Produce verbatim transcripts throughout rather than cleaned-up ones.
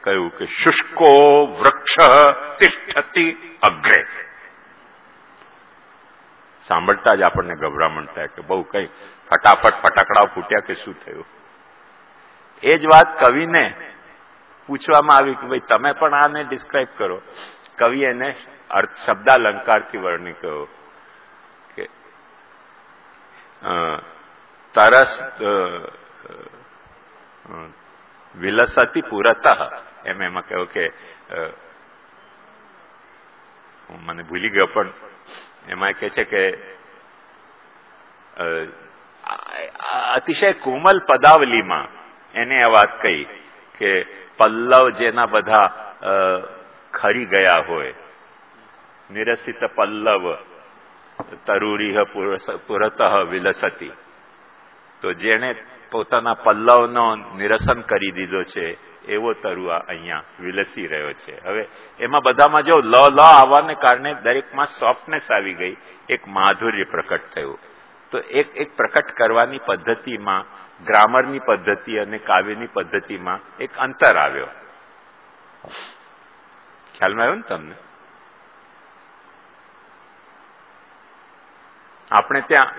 કહ્યું કે શુષ્કો વૃક્ષ તિષ્ઠતિ અગ્રે. સાંભળતા જ આપણને ગભરામણ થાય કે બહુ કઈ ફટાફટ ફટાકડા ફૂટ્યા કે શું થયું. એ જ વાત કવિને પૂછવામાં આવી કે ભાઈ તમે પણ આને ડિસ્ક્રાઇબ કરો. કવિ એને અર્થ શબ્દાલંકારથી વર્ણી કહ્યો કે તરસ વિલસતી પુરતઃ, એમ એમાં કહ્યું કે મને ભૂલી ગયો પણ એમાં કહે છે કે અતિશય કોમલ પદાવલીમાં એને આ વાત કહી કે પલ્લવ જેના બધા ખરી ગયા હોય, નિરસિત પલ્લવ તરુરીહ પુરતઃ વિલસતી, તો જેને પોતાના પલ્લવનો નિરસન કરી દીધો છે એવો તરુઆ અહીંયા વિલસી રહ્યો છે. હવે એમાં બધામાં જો લ લ આવવાને કારણે દરેકમાં સોફ્ટનેસ આવી ગઈ, એક માધુર્ય પ્રકટ થયું. તો એક એક પ્રકટ કરવાની પદ્ધતિમાં, ગ્રામરની પદ્ધતિ અને કાવ્યની પદ્ધતિમાં એક અંતર આવ્યો. ખ્યાલમાં આવ્યો ને તમને? આપણે ત્યાં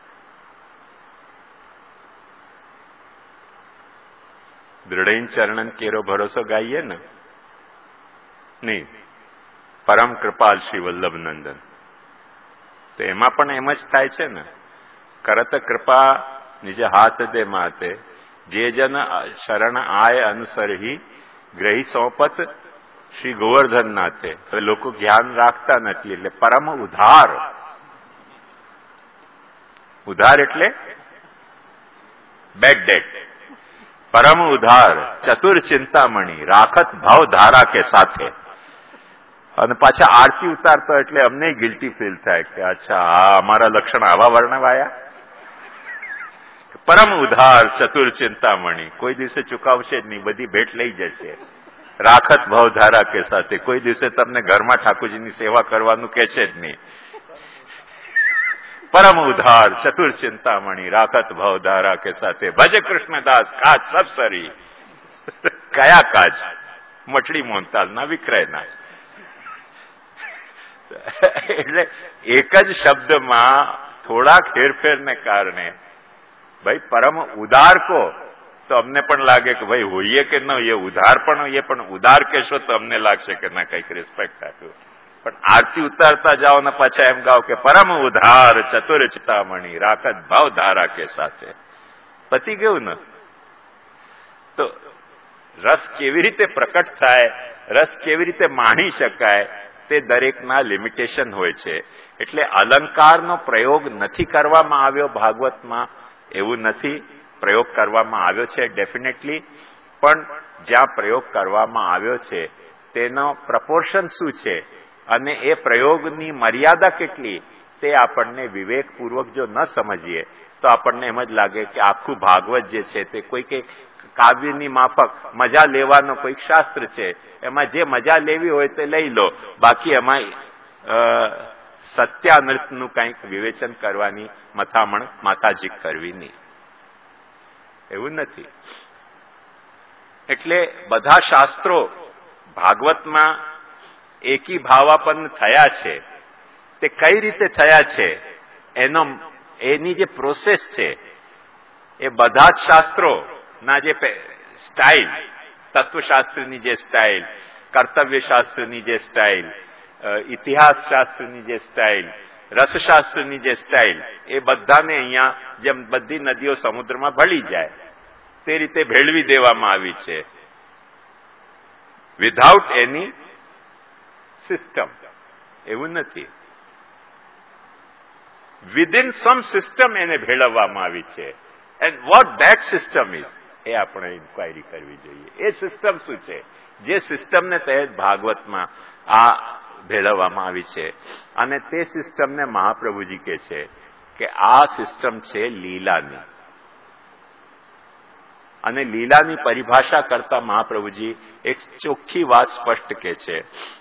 દૃઢ ચરણન કેરો ભરોસો ગાઈએ ને, નહીં, પરમ કૃપાલ શ્રી વલ્લભ નંદન, તો એમાં પણ એમ જ થાય છે ને, કરત કૃપા નિજ હાથ દે માતે, જે જન શરણ આય અનુસરહી, ગ્રહી સોંપત શ્રી ગોવર્ધન નાથે. હવે લોકો જ્ઞાન રાખતા નથી એટલે પરમ ઉધાર. ઉધાર એટલે બેડ ડેટ. પરમ ઉધાર ચતુર ચિંતામણી રાખત ભાવ ધારા કે સાથે. અને પાછા આરતી ઉતારતો એટલે અમને ગિલ્ટી ફીલ થાય કે અચ્છા આ અમારા લક્ષણ આવા વર્ણવાયા. પરમ ઉધાર ચતુર ચિંતામણી, કોઈ દિવસે ચુકાવશે જ નહીં, બધી ભેટ લઈ જશે. રાખત ભાવ ધારા કે સાથે, કોઈ દિવસે તમને ઘરમાં ઠાકોરજીની સેવા કરવાનું કે છે જ નહીં. પરમ ઉધાર ચતુર ચિંતામણી રાખત ભાવ ધારા કે સાથે, ભજ કૃષ્ણદાસ કાજ સબ સરી. કયા કાજ? મઠડી મોહનતાલના વિક્રયના. એટલે એક જ શબ્દમાં થોડાક હેરફેરને કારણે ભાઈ પરમ ઉદાર કો તો અમને પણ લાગે કે ભાઈ હોઈએ કે ન હોઈએ, ઉધાર પણ હોઈએ, પણ ઉદાર કહેશો તો અમને લાગશે કે ના કંઈક રિસ્પેક્ટ આપ્યું. પણ આરતી ઉતારતા જાઓ ને પાછા એમ ગાઓ કે પરમ ઉધાર ચતુર ચિંતામણી રાખત ભાવ ધારા કે સાથે, પતી ગયું ને. તો રસ કેવી રીતે પ્રકટ થાય, રસ કેવી રીતે માણી શકાય, તે દરેકના લિમિટેશન હોય છે. એટલે અલંકારનો પ્રયોગ નથી કરવામાં આવ્યો ભાગવતમાં એવું નથી. પ્રયોગ કરવામાં આવ્યો છે ડેફિનેટલી, પણ જ્યાં પ્રયોગ કરવામાં આવ્યો છે તેનો પ્રપોર્શન શું છે અને એ પ્રયોગની મર્યાદા કેટલી, તે આપણને વિવેકપૂર્વક જો ન સમજીએ તો આપણને એમ જ લાગે કે આખું ભાગવત જે છે તે કોઈક કાવ્યની માફક મજા લેવાનો કોઈક શાસ્ત્ર છે, એમાં જે મજા લેવી હોય તે લઈ લો, બાકી એમાં સત્યાનૃતનું કંઈક વિવેચન કરવાની મથામણ માતાજી કરવી નહીં. એવું નથી. એટલે બધા શાસ્ત્રો ભાગવતમાં એકી ભાવાપન્ન થયા છે. તે કઈ રીતે થયા છે એનો એની જે પ્રોસેસ છે એ બધા જ શાસ્ત્રોના જે સ્ટાઇલ, તત્વશાસ્ત્રની જે સ્ટાઇલ, કર્તવ્યશાસ્ત્રની જે સ્ટાઇલ, ઇતિહાસ શાસ્ત્રની જે સ્ટાઇલ, રસશાસ્ત્રની જે સ્ટાઇલ, એ બધાને અહીંયા જેમ બધી નદીઓ સમુદ્રમાં ભળી જાય તે રીતે ભેળવી દેવામાં આવી છે, વિધાઉટ એની સિસ્ટમ. એવું નથી, વિધિન સમ સિસ્ટમ એને ભેળવવામાં આવી છે. And what that system is એ આપણે ઇન્ક્વાયરી કરવી જોઈએ. એ સિસ્ટમ શું છે? જે સિસ્ટમને તહેત ભાગવતમાં આ ભેળવવામાં આવી છે, અને તે સિસ્ટમને મહાપ્રભુજી કહે છે કે આ સિસ્ટમ છે લીલાની. અને લીલાની પરિભાષા કરતા મહાપ્રભુજી એક ચોખ્ખી વાત સ્પષ્ટ કહે છે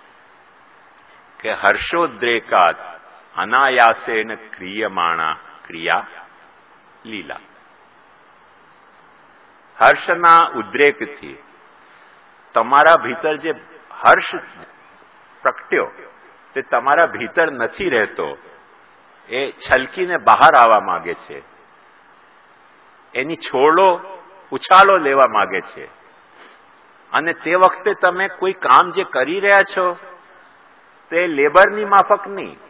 કે હર્ષોદ્રેકાત અનાયાસેન ક્રિયમાણા ક્રિયા લીલા. હર્ષના ઉદ્રેકથી, તમારા ભીતર જે હર્ષ પ્રગટ્યો તે તમારા ભીતર નથી રહેતો, એ છલકીને બહાર આવવા માંગે છે, એની છોડો ઉછાળો લેવા માંગે છે. અને તે વખતે તમે કોઈ કામ જે કરી રહ્યા છો તે લેબરની માફક નહીં,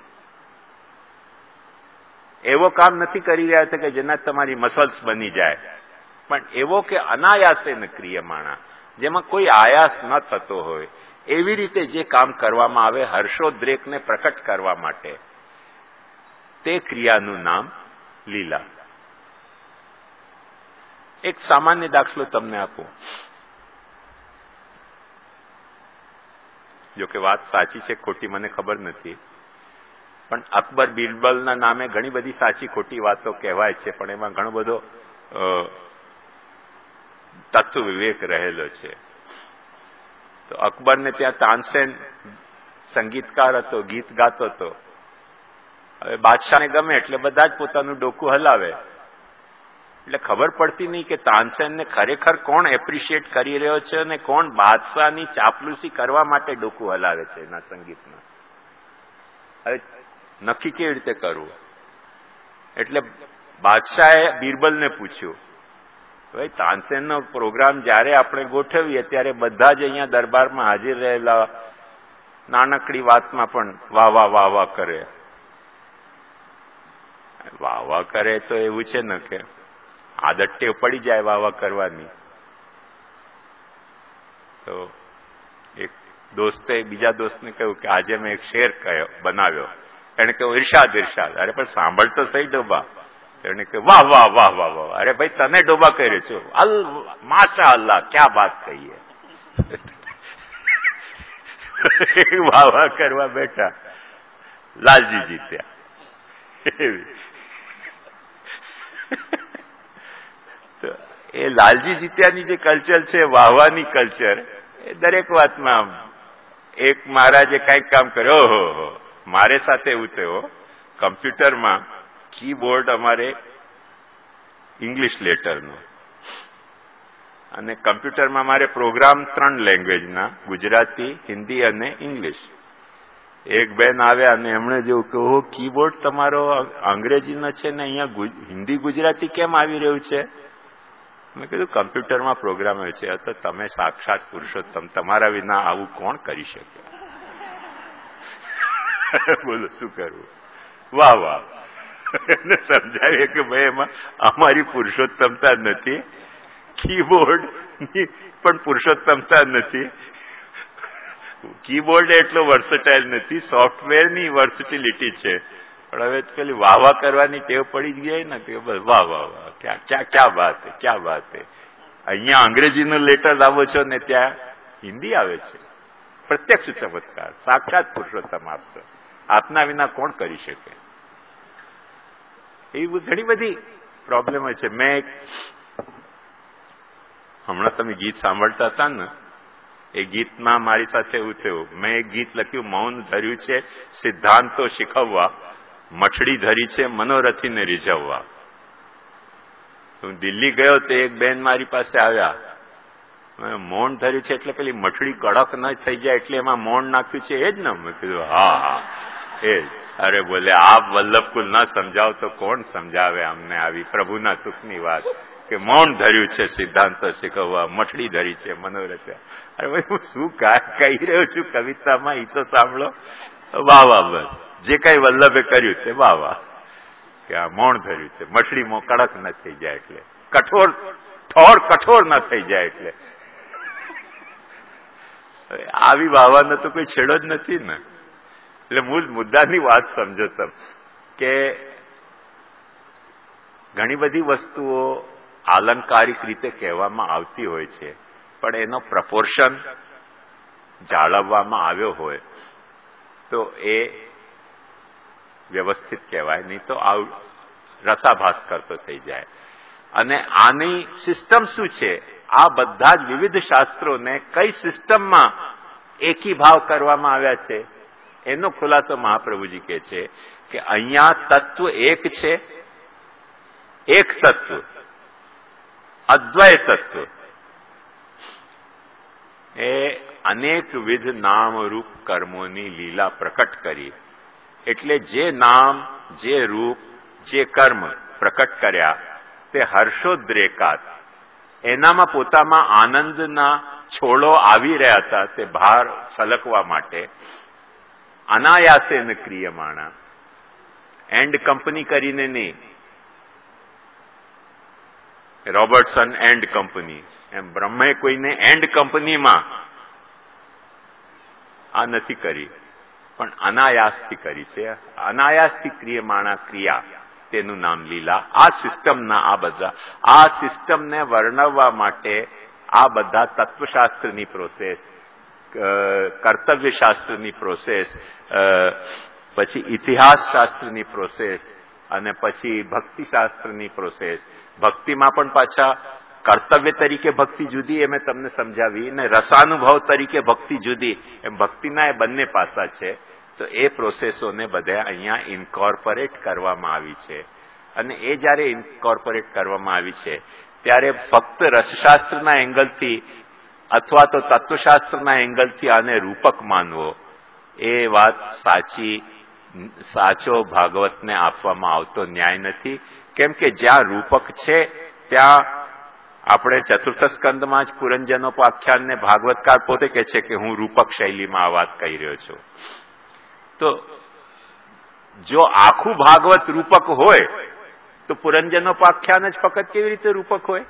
એવો કામ નથી કરી રહ્યા છે કે જેના તમારી મસલ્સ બની જાય, પણ એવો કે અનાયાસે ન ક્રિયમાણા, જેમાં કોઈ આયાસ ન થતો હોય એવી રીતે જે કામ કરવામાં આવે હર્ષોદ્રેકને પ્રકટ કરવા માટે, તે ક્રિયાનું નામ લીલા. એક સામાન્ય દાખલો તમને આપું. જો કે વાત સાચી છે ખોટી મને ખબર નથી, પણ અકબર બિરબલના નામે ઘણી બધી સાચી ખોટી વાતો કહેવાય છે, પણ એમાં ઘણો બધો તત્વ વિવેક રહેલો છે. તો અકબરને ત્યાં તાનસેન સંગીતકાર હતો, ગીત ગાતો હતો. હવે બાદશાહને ગમે એટલે બધા જ પોતાનું ડોકું હલાવે, એટલે ખબર પડતી નહીં કે તાનસેનને ખરેખર કોણ એપ્રિશિએટ કરી રહ્યો છે અને કોણ બાદશાહની ચાપલુસી કરવા માટે ડોકું હલાવે છે એના સંગીતમાં. હવે નક્કી કેવી રીતે કરવું? એટલે બાદશાહે બિરબલને પૂછ્યું, ભાઈ તાનસેનનો પ્રોગ્રામ જયારે આપણે ગોઠવીએ ત્યારે બધા જ અહીંયા દરબારમાં હાજર રહેલા નાનકડી વાતમાં પણ વાહ વાહ વાહ વાહ કરે. વાહ વાહ કરે તો એવું છે ને કે આદત ટેવ પડી જાય વાહ વાહ કરવાની. તો એક દોસ્તે બીજા દોસ્તને કહ્યું કે આજે મેં એક શેર કયો બનાવ્યો. એને કહ્યું ઇરશાદ ઇરશાદ. અરે પણ સાંભળ તો સહી ડોબા. એને કહ્યું વાહ વાહ વાહ વાહ વાહ. અરે ભાઈ તને ડોબા કર્યો છો, અલ માશા અલ્લાહ ક્યાં બાત કહીએ. વાહ વાહ કરવા બેઠા, લાલજી જીત્યા. તો એ લાલજી જીત્યાની જે કલ્ચર છે, વાહવાની કલ્ચર, એ દરેક વાતમાં. એક મહારાજે કઈક કામ કર્યો, ઓહો, મારે સાથે એવું થયું. કમ્પ્યુટરમાં કીબોર્ડ અમારે ઇંગ્લિશ લેટરનો, અને કમ્પ્યુટરમાં મારે પ્રોગ્રામ ત્રણ લેંગ્વેજના, ગુજરાતી, હિન્દી અને ઇંગ્લિશ. એક બેન આવ્યા અને એમણે જેવું કે ઓહો, કીબોર્ડ તમારો અંગ્રેજીનો છે ને અહીંયા હિન્દી ગુજરાતી કેમ આવી રહ્યું છે? મેં કીધું કમ્પ્યુટરમાં પ્રોગ્રામ હોય છે. તો તમે સાક્ષાત પુરુષોત્તમ, તમારા વિના આવું કોણ કરી શકે? બોલો શું કરવું? વાહ વાહ. એને સમજાવીએ કે ભાઈ એમાં અમારી પુરુષોત્તમતા નથી, કીબોર્ડની પણ પુરુષોત્તમતા નથી. કીબોર્ડ એટલો વર્સટાઇલ નથી, સોફ્ટવેરની વર્સિટિલિટી છે. પણ હવે પેલી વાહ વાહ કરવાની ટેવ પડી જ ગઈ ને કે બસ વાહ વાહ વાહ, ક્યાં ક્યાં ક્યાં વાત હે, ક્યાં વાત હે. અહીંયા અંગ્રેજીનો લેટર લાવો છો ને ત્યાં હિન્દી આવે છે. પ્રત્યક્ષ ચમત્કાર, સાક્ષાત પુરુષોત્તમ આપતો, આપના વિના કોણ કરી શકે? એવી ઘણી બધી પ્રોબ્લેમ છે. મેં હમણાં તમે ગીત સાંભળતા હતા ને, એ ગીતમાં મારી સાથે એવું થયું. મેં એક ગીત લખ્યું, મૌન ધર્યું છે સિદ્ધાંતો શીખવવા, મઠડી ધરી છે મનોરથીને રીઝવવા. હું દિલ્હી ગયો તો એક બેન મારી પાસે આવ્યા, મૌન ધર્યું છે એટલે પેલી મઠડી કડક ન થઈ જાય એટલે એમાં મૌન નાખ્યું છે એ જ ને? મેં કીધું હા હા એ જ. અરે બોલે આપ વલ્લભકુલ ના સમજાવ તો કોણ સમજાવે અમને આવી પ્રભુના સુખની વાત કે મૌન ધર્યું છે સિદ્ધાંતો શીખવવા, મઠડી ધરી છે મનોરથ. અરે ભાઈ હું શું કહી રહ્યો છું કવિતામાં એ તો સાંભળો. વાહ વાહ, બસ જે કઈ વલ્લભે કર્યું તે વાહ વાહ, કે આ મૌન ધર્યું છે, મછલીમાં કડક ન થઈ જાય એટલે, કઠોર થોડ કઠોર ન થઈ જાય એટલે. આવી વાહવાનો તો કોઈ છેડો જ નથી ને. એટલે મૂળ મુદ્દાની વાત સમજો તમે કે ઘણી બધી વસ્તુઓ આલંકારિક રીતે કહેવામાં આવતી હોય છે, પણ એનો પ્રપોર્શન જાળવવામાં આવ્યો હોય તો એ વ્યવસ્થિત કહેવાય, નહીં તો આવું રસાભાસ કરતો થઈ જાય. અને આની સિસ્ટમ શું છે? આ બધા જ વિવિધ શાસ્ત્રોને કઈ સિસ્ટમમાં એકી ભાવ કરવામાં આવ્યા છે એનો ખુલાસો મહાપ્રભુજી કહે છે કે અહીંયા તત્વ એક છે, એક તત્વ, અદ્વય તત્વ. એ અનેકવિધ નામરૂપ કર્મોની લીલા પ્રકટ કરી. એટલે જે નામ, જે રૂપ, જે કર્મ પ્રકટ કર્યા તે હર્ષોદ્રેકાત, એનામાં પોતામાં આનંદના છોડો આવી રહ્યા હતા. તે બહાર છલકવા માટે અનાયાસેન ક્રિયમાણા, એન્ડ કંપની કરીને નહીં, રોબર્ટસન એન્ડ કંપની, એમ બ્રહ્મે કોઈને એન્ડ કંપનીમાં આ નથી કરી, પણ અનાયાસથી કરી છે. અનાયાસથી ક્રિયમાણા ક્રિયા, તેનું નામ લીલા. આ સિસ્ટમના આ બધા આ સિસ્ટમને વર્ણવવા માટે આ બધા તત્વશાસ્ત્રની પ્રોસેસ, કર્તવ્યશાસ્ત્રની પ્રોસેસ, પછી ઇતિહાસ શાસ્ત્રની પ્રોસેસ, અને પછી ભક્તિશાસ્ત્રની પ્રોસેસ. ભક્તિમાં પણ પાછા કર્તવ્ય તરીકે ભક્તિ જુદી, એ મેં તમને સમજાવી, અને રસાનુભવ તરીકે ભક્તિ જુદી, એમ ભક્તિના એ બંને પાસા છે. તો એ પ્રોસેસોને બધા અહીંયા ઇન્કોર્પોરેટ કરવામાં આવી છે. અને એ જયારે ઇન્કોર્પોરેટ કરવામાં આવી છે ત્યારે ફક્ત રસશાસ્ત્રના એંગલથી અથવા તો તત્વશાસ્ત્રના એંગલથી આને રૂપક માનવો, એ વાત સાચી સાચો ભાગવતને આપવામાં આવતો ન્યાય નથી. કેમ કે જ્યાં રૂપક છે ત્યાં આપણે ચતુર્થ સ્કંદમાં જ પુરંજનોપાખ્યાનને ભાગવતકાર પોતે કહે છે કે હું રૂપક શૈલીમાં આ વાત કહી રહ્યો છું. તો જો આખું ભાગવત રૂપક હોય તો પુરંજનોપાખ્યાન જ ફક્ત કેવી રીતે રૂપક હોય?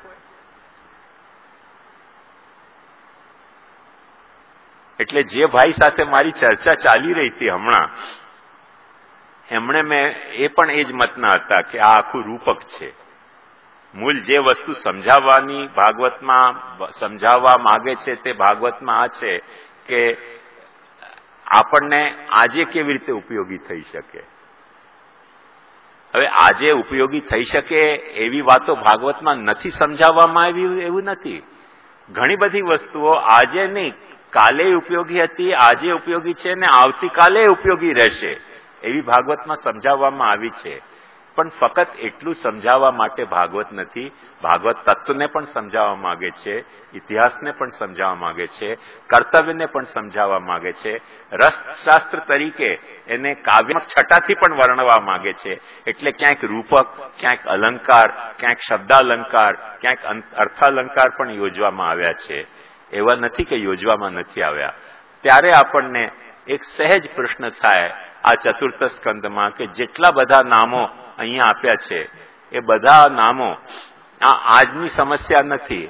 એટલે જે ભાઈ સાથે મારી ચર્ચા ચાલી રહી હતી હમણાં, એમણે મેં એ પણ એ જ મતના હતા કે આ આખું રૂપક છે. મૂળ જે વસ્તુ સમજાવવાની ભાગવતમાં સમજાવવા માંગે છે તે ભાગવતમાં આ છે કે આપણને આજે કેવી રીતે ઉપયોગી થઈ શકે. હવે આજે ઉપયોગી થઈ શકે એવી વાતો ભાગવતમાં નથી સમજાવવામાં આવી એવું નથી. ઘણી બધી વસ્તુઓ આજે નહીં, કાલે ઉપયોગી હતી, આજે ઉપયોગી છે ને આવતીકાલે ઉપયોગી રહેશે એવી ભાગવતમાં સમજાવવામાં આવી છે. પણ ફક્ત એટલું સમજાવવા માટે ભાગવત નથી, ભાગવત તત્વને પણ સમજાવવા માંગે છે, ઇતિહાસને પણ સમજાવવા માંગે છે, કર્તવ્યને પણ સમજાવવા માંગે છે, રસશાસ્ત્ર તરીકે એને કાવ્ય છટાથી પણ વર્ણવા માંગે છે. એટલે ક્યાંક રૂપક, ક્યાંક અલંકાર, ક્યાંક શબ્દાલંકાર, ક્યાંક અર્થાલંકાર પણ યોજવામાં આવ્યા છે. એવા નથી કે યોજવામાં નથી આવ્યા. ત્યારે આપણને એક સહેજ પ્રશ્ન થાય આ ચતુર્થ સ્કંદમાં કે જેટલા બધા નામો અહીંયા આપ્યા છે એ બધા નામો આ આજની સમસ્યા નથી.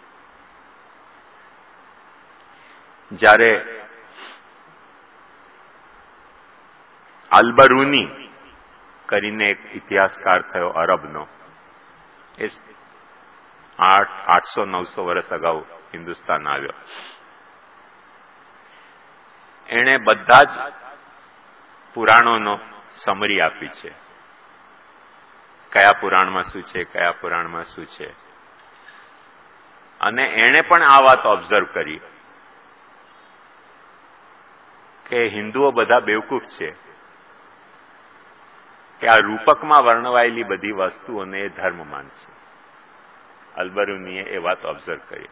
જ્યારે અલ્બરૂની કરીને એક ઇતિહાસકાર થયો અરબનો, એ આઠ આઠસો નવસો વર્ષ અગાઉ હિન્દુસ્તાન આવ્યો. એણે બધા જ પુરાણોનો સમરી આપી છે, કયા પુરાણમાં શું છે, કયા પુરાણમાં શું છે. અને એણે પણ આ વાત ઓબ્ઝર્વ કરી કે હિન્દુઓ બધા બેવકૂફ છે કે આ રૂપકમાં વર્ણવાયેલી બધી વસ્તુઓને એ ધર્મ માનશે. અલ્બરૂનીએ એ વાત ઓબ્ઝર્વ કરી.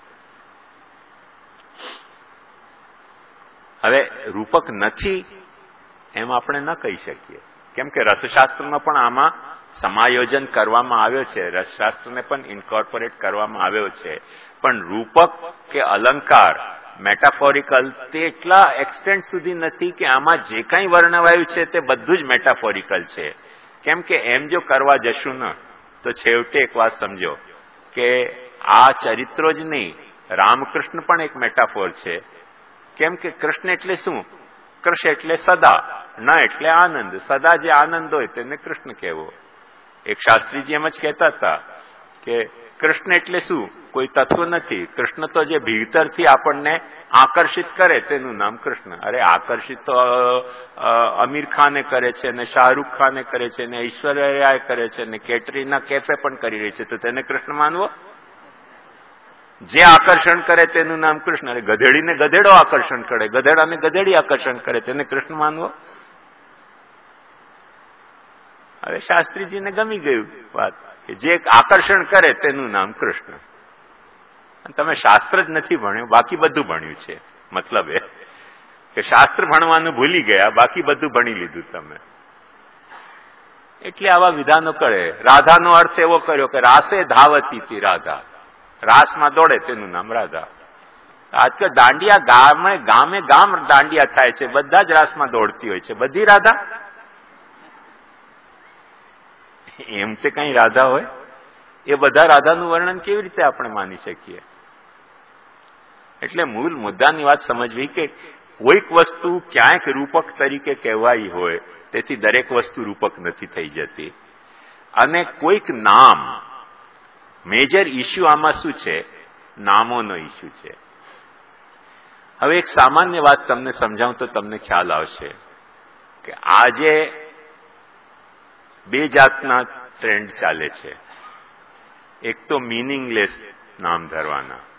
હવે રૂપક નથી એમ આપણે ન કહી શકીએ, કેમ કે રસશાસ્ત્રમાં પણ આમાં સમાયોજન કરવામાં આવ્યો છે, રસશાસ્ત્રને પણ ઇન્કોર્પોરેટ કરવામાં આવ્યો છે. પણ રૂપક કે અલંકાર, મેટાફોરિકલ, તે એટલા એક્સટેન્ટ સુધી નથી કે આમાં જે કંઈ વર્ણવાયું છે તે બધું જ મેટાફોરિકલ છે. કેમ કે એમ જો કરવા જશું ને તો છેવટે એક વાત સમજો કે આ ચરિત્રો જ નહીં, રામકૃષ્ણ પણ એક મેટાફોર છે. કેમ કે કૃષ્ણ એટલે શું? કૃષ્ણ એટલે સદા, ન એટલે આનંદ. સદા જે આનંદ હોય તેને કૃષ્ણ કહેવો. એક શાસ્ત્રીજી એમ જ કહેતા હતા કે કૃષ્ણ એટલે શું? કોઈ તત્વ નથી. કૃષ્ણ તો જે ભીતરથી આપણને આકર્ષિત કરે તેનું નામ કૃષ્ણ. અરે આકર્ષિત તો અમીર ખાને કરે છે, ને શાહરૂખ ખાને કરે છે, ને ઐશ્વર્યા રાય કરે છે, ને કેટરીના કેફે પણ કરી રહી છે, તો તેને કૃષ્ણ માનવો? જે આકર્ષણ કરે તેનું નામ કૃષ્ણ. અરે ગધેડીને ગધેડો આકર્ષણ કરે, ગધેડાને ગધેડી આકર્ષણ કરે, તેને કૃષ્ણ માનવો? હવે શાસ્ત્રીજીને ગમી ગયું વાત કે જે આકર્ષણ કરે તેનું નામ કૃષ્ણ. તમે શાસ્ત્ર જ નથી ભણ્યું, બાકી બધું ભણ્યું છે. મતલબ એ કે શાસ્ત્ર ભણવાનું ભૂલી ગયા, બાકી બધું ભણી લીધું તમે. એટલે આવા વિધાનો કરે. રાધાનો અર્થ એવો કર્યો કે રાસે ધાવતી હતી રાધા, રાસમાં દોડે તેનું નામ રાધા. આજકાલ દાંડિયા ગામે ગામે ગામ દાંડિયા થાય છે, બધા જ રાસમાં દોડતી હોય છે. બધી રાધા એમ તે કઈ રાધા હોય? એ બધા રાધાનું વર્ણન કેવી રીતે આપણે માની શકીએ? એટલે મૂળ મુદ્દાની વાત સમજવી કે કોઈક વસ્તુ ક્યાંક રૂપક તરીકે કહેવાઈ હોય, તેથી દરેક વસ્તુ રૂપક નથી થઈ જતી. અને કોઈક નામ, મેજર ઇસ્યુ આમાં શું છે? નામોનો ઇસ્યુ છે. હવે એક સામાન્ય વાત તમને સમજાવું તો તમને ખ્યાલ આવશે કે આજે બે જાતના ટ્રેન્ડ ચાલે છે. એક તો મીનિંગલેસ નામ ધરવાના,